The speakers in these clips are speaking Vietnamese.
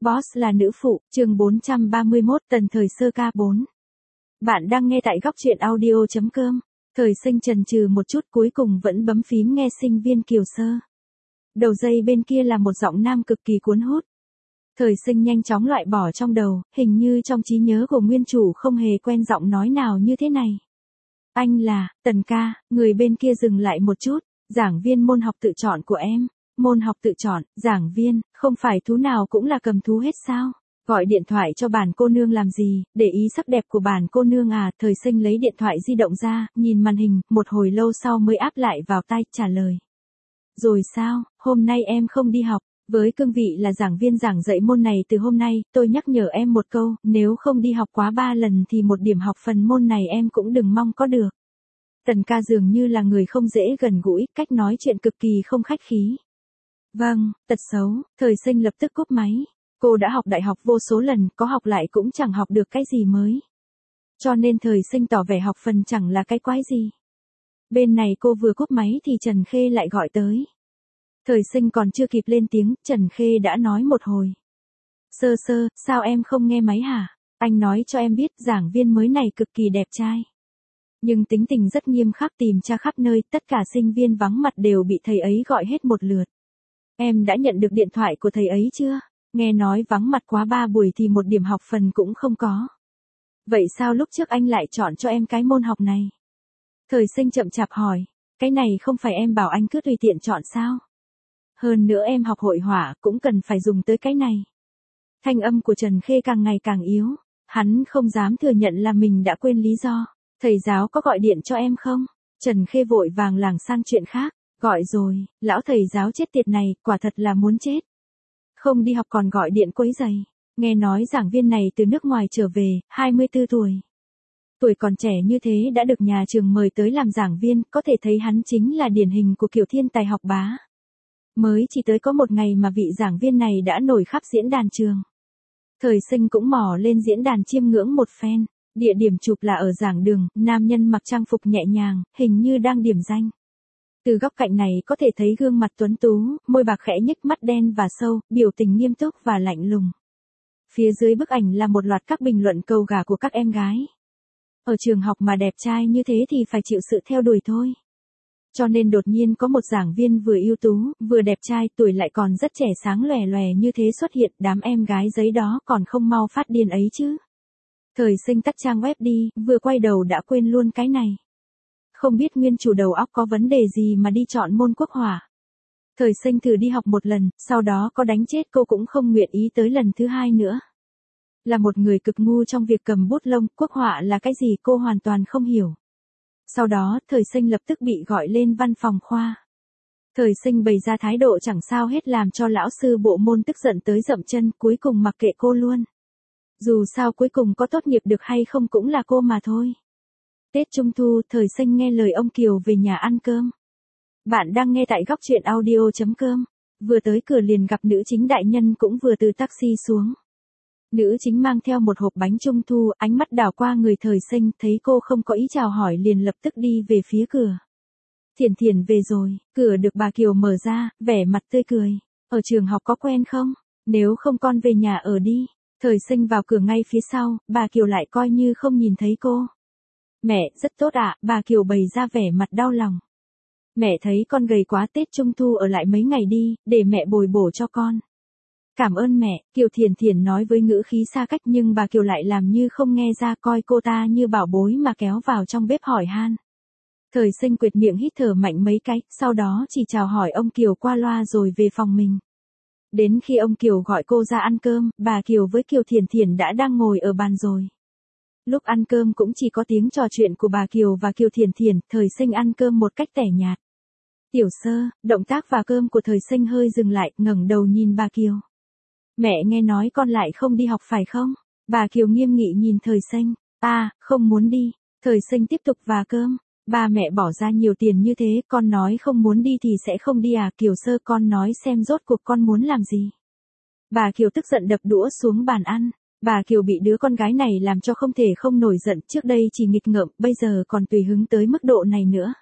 Boss là nữ phụ, chương 431 tần thời sơ ca 4. Bạn đang nghe tại góc truyện audio.com. Thời sinh chần chừ một chút cuối cùng vẫn bấm phím nghe sinh viên Kiều Sơ. Đầu dây bên kia là một giọng nam cực kỳ cuốn hút. Thời sinh nhanh chóng loại bỏ trong đầu, hình như trong trí nhớ của nguyên chủ không hề quen giọng nói nào như thế này. Anh là, Tần ca, người bên kia dừng lại một chút, giảng viên môn học tự chọn của em. Môn học tự chọn, giảng viên, không phải thú nào cũng là cầm thú hết sao? Gọi điện thoại cho bản cô nương làm gì, để ý sắc đẹp của bản cô nương à? Thời sinh lấy điện thoại di động ra, nhìn màn hình, một hồi lâu sau mới áp lại vào tai, trả lời. Rồi sao, hôm nay em không đi học, với cương vị là giảng viên giảng dạy môn này từ hôm nay, tôi nhắc nhở em một câu, nếu không đi học quá 3 lần thì một điểm học phần môn này em cũng đừng mong có được. Tần ca dường như là người không dễ gần gũi, cách nói chuyện cực kỳ không khách khí. Vâng, tật xấu, thời sinh lập tức cúp máy. Cô đã học đại học vô số lần, có học lại cũng chẳng học được cái gì mới. Cho nên thời sinh tỏ vẻ học phần chẳng là cái quái gì. Bên này cô vừa cúp máy thì Trần Khê lại gọi tới. Thời sinh còn chưa kịp lên tiếng, Trần Khê đã nói một hồi. Sơ sơ, sao em không nghe máy hả? Anh nói cho em biết giảng viên mới này cực kỳ đẹp trai. Nhưng tính tình rất nghiêm khắc, tìm tra khắp nơi, tất cả sinh viên vắng mặt đều bị thầy ấy gọi hết một lượt. Em đã nhận được điện thoại của thầy ấy chưa? Nghe nói vắng mặt quá 3 buổi thì một điểm học phần cũng không có. Vậy sao lúc trước anh lại chọn cho em cái môn học này? Thời sinh chậm chạp hỏi, cái này không phải em bảo anh cứ tùy tiện chọn sao? Hơn nữa em học hội họa cũng cần phải dùng tới cái này. Thanh âm của Trần Khê càng ngày càng yếu, hắn không dám thừa nhận là mình đã quên lý do. Thầy giáo có gọi điện cho em không? Trần Khê vội vàng lảng sang chuyện khác. Gọi rồi, lão thầy giáo chết tiệt này, quả thật là muốn chết. Không đi học còn gọi điện quấy rầy. Nghe nói giảng viên này từ nước ngoài trở về, 24 tuổi. Tuổi còn trẻ như thế đã được nhà trường mời tới làm giảng viên, có thể thấy hắn chính là điển hình của kiểu thiên tài học bá. Mới chỉ tới có một ngày mà vị giảng viên này đã nổi khắp diễn đàn trường. Thời sinh cũng mò lên diễn đàn chiêm ngưỡng một phen. Địa điểm chụp là ở giảng đường, nam nhân mặc trang phục nhẹ nhàng, hình như đang điểm danh. Từ góc cạnh này có thể thấy gương mặt tuấn tú, môi bạc khẽ nhếch, mắt đen và sâu, biểu tình nghiêm túc và lạnh lùng. Phía dưới bức ảnh là một loạt các bình luận cầu gà của các em gái. Ở trường học mà đẹp trai như thế thì phải chịu sự theo đuổi thôi. Cho nên đột nhiên có một giảng viên vừa ưu tú, vừa đẹp trai, tuổi lại còn rất trẻ sáng lòe lòe như thế xuất hiện, đám em gái giấy đó còn không mau phát điên ấy chứ. Thời sinh tắt trang web đi, vừa quay đầu đã quên luôn cái này. Không biết nguyên chủ đầu óc có vấn đề gì mà đi chọn môn quốc hỏa. Thời sinh thử đi học một lần, sau đó có đánh chết cô cũng không nguyện ý tới lần thứ hai nữa. Là một người cực ngu trong việc cầm bút lông, quốc họa là cái gì cô hoàn toàn không hiểu. Sau đó, thời sinh lập tức bị gọi lên văn phòng khoa. Thời sinh bày ra thái độ chẳng sao hết làm cho lão sư bộ môn tức giận tới dậm chân, cuối cùng mặc kệ cô luôn. Dù sao cuối cùng có tốt nghiệp được hay không cũng là cô mà thôi. Tết Trung Thu, thời sinh nghe lời ông Kiều về nhà ăn cơm. Bạn đang nghe tại góc truyện audio.com. Vừa tới cửa liền gặp nữ chính đại nhân cũng vừa từ taxi xuống. Nữ chính mang theo một hộp bánh Trung Thu, ánh mắt đảo qua người thời sinh, thấy cô không có ý chào hỏi liền lập tức đi về phía cửa. Thiển Thiển về rồi, cửa được bà Kiều mở ra, vẻ mặt tươi cười. Ở trường học có quen không? Nếu không con về nhà ở đi. Thời sinh vào cửa ngay phía sau, bà Kiều lại coi như không nhìn thấy cô. Mẹ, rất tốt ạ, bà Kiều bày ra vẻ mặt đau lòng. Mẹ thấy con gầy quá, Tết Trung Thu ở lại mấy ngày đi, để mẹ bồi bổ cho con. Cảm ơn mẹ, Kiều Thiển Thiển nói với ngữ khí xa cách nhưng bà Kiều lại làm như không nghe ra, coi cô ta như bảo bối mà kéo vào trong bếp hỏi han. Thời sinh quệt miệng hít thở mạnh mấy cái, sau đó chỉ chào hỏi ông Kiều qua loa rồi về phòng mình. Đến khi ông Kiều gọi cô ra ăn cơm, bà Kiều với Kiều Thiển Thiển đã đang ngồi ở bàn rồi. Lúc ăn cơm cũng chỉ có tiếng trò chuyện của bà Kiều và Kiều Thiển Thiển, thời sinh ăn cơm một cách tẻ nhạt. Tiểu Sơ, động tác và cơm của thời sinh hơi dừng lại, ngẩng đầu nhìn bà Kiều. Mẹ nghe nói con lại không đi học phải không? Bà Kiều nghiêm nghị nhìn thời sinh. Không muốn đi. Thời sinh tiếp tục vả cơm. Ba mẹ bỏ ra nhiều tiền như thế, con nói không muốn đi thì sẽ không đi à? Kiều Sơ, con nói xem rốt cuộc con muốn làm gì? Bà Kiều tức giận đập đũa xuống bàn ăn. Bà Kiều bị đứa con gái này làm cho không thể không nổi giận, trước đây chỉ nghịch ngợm, bây giờ còn tùy hứng tới mức độ này nữa.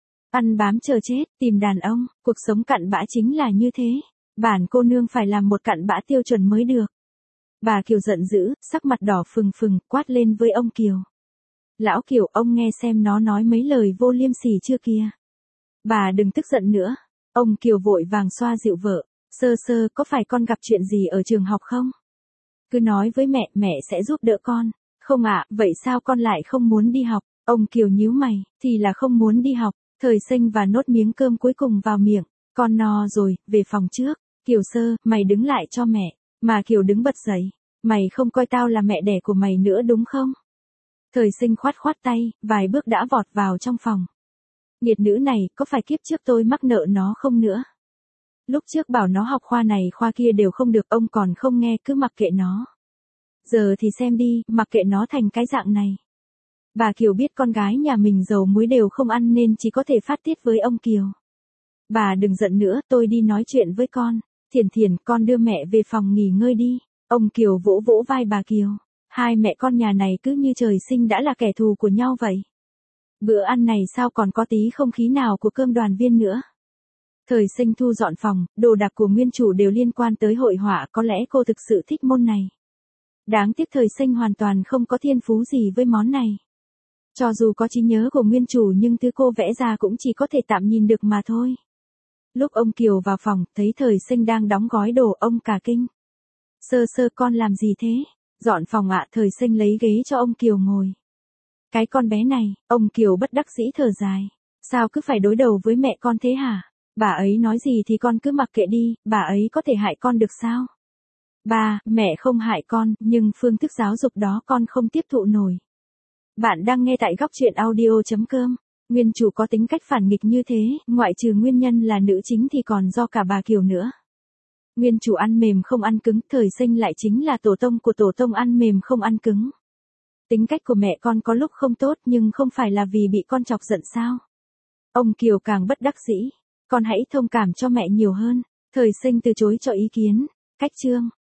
Ăn bám chờ chết, tìm đàn ông, cuộc sống cặn bã chính là như thế. Bản cô nương phải làm một cặn bã tiêu chuẩn mới được. Bà Kiều giận dữ, sắc mặt đỏ phừng phừng, quát lên với ông Kiều. Lão Kiều, ông nghe xem nó nói mấy lời vô liêm sỉ chưa kìa. Bà đừng tức giận nữa. Ông Kiều vội vàng xoa dịu vợ. Sơ sơ, có phải con gặp chuyện gì ở trường học không? Cứ nói với mẹ, mẹ sẽ giúp đỡ con. Không ạ, vậy sao con lại không muốn đi học? Ông Kiều nhíu mày, thì là không muốn đi học. Thời Sinh và nốt miếng cơm cuối cùng vào miệng. Con no rồi, về phòng trước. Kiều Sơ, mày đứng lại cho mẹ. Mà Kiều đứng bật dậy. Mày không coi tao là mẹ đẻ của mày nữa đúng không? Thời Sinh khoát khoát tay, vài bước đã vọt vào trong phòng. Nghiệt nữ này, có phải kiếp trước tôi mắc nợ nó không nữa? Lúc trước bảo nó học khoa này khoa kia đều không được, ông còn không nghe, cứ mặc kệ nó. Giờ thì xem đi, mặc kệ nó thành cái dạng này. Bà Kiều biết con gái nhà mình dầu muối đều không ăn nên chỉ có thể phát tiết với ông Kiều. Bà đừng giận nữa, tôi đi nói chuyện với con. Thiền Thiền, con đưa mẹ về phòng nghỉ ngơi đi. Ông Kiều vỗ vỗ vai bà Kiều. Hai mẹ con nhà này cứ như trời sinh đã là kẻ thù của nhau vậy. Bữa ăn này sao còn có tí không khí nào của cơm đoàn viên nữa. Thời Sinh thu dọn phòng, đồ đạc của nguyên chủ đều liên quan tới hội họa, có lẽ cô thực sự thích môn này. Đáng tiếc Thời Sinh hoàn toàn không có thiên phú gì với món này. Cho dù có trí nhớ của nguyên chủ nhưng thứ cô vẽ ra cũng chỉ có thể tạm nhìn được mà thôi. Lúc ông Kiều vào phòng, thấy Thời Sinh đang đóng gói đồ, ông cả kinh. Sơ sơ, con làm gì thế? Dọn phòng ạ. Thời Sinh lấy ghế cho ông Kiều ngồi. Cái con bé này, ông Kiều bất đắc dĩ thở dài. Sao cứ phải đối đầu với mẹ con thế hả? Bà ấy nói gì thì con cứ mặc kệ đi, bà ấy có thể hại con được sao? Ba, mẹ không hại con, nhưng phương thức giáo dục đó con không tiếp thụ nổi. Bạn đang nghe tại góc truyện audio.com. Nguyên chủ có tính cách phản nghịch như thế, ngoại trừ nguyên nhân là nữ chính thì còn do cả bà Kiều nữa. Nguyên chủ ăn mềm không ăn cứng, Thời Sinh lại chính là tổ tông của tổ tông ăn mềm không ăn cứng. Tính cách của mẹ con có lúc không tốt nhưng không phải là vì bị con chọc giận sao? Ông Kiều càng bất đắc dĩ. Con hãy thông cảm cho mẹ nhiều hơn. Thời Sinh từ chối cho ý kiến. Cách chương.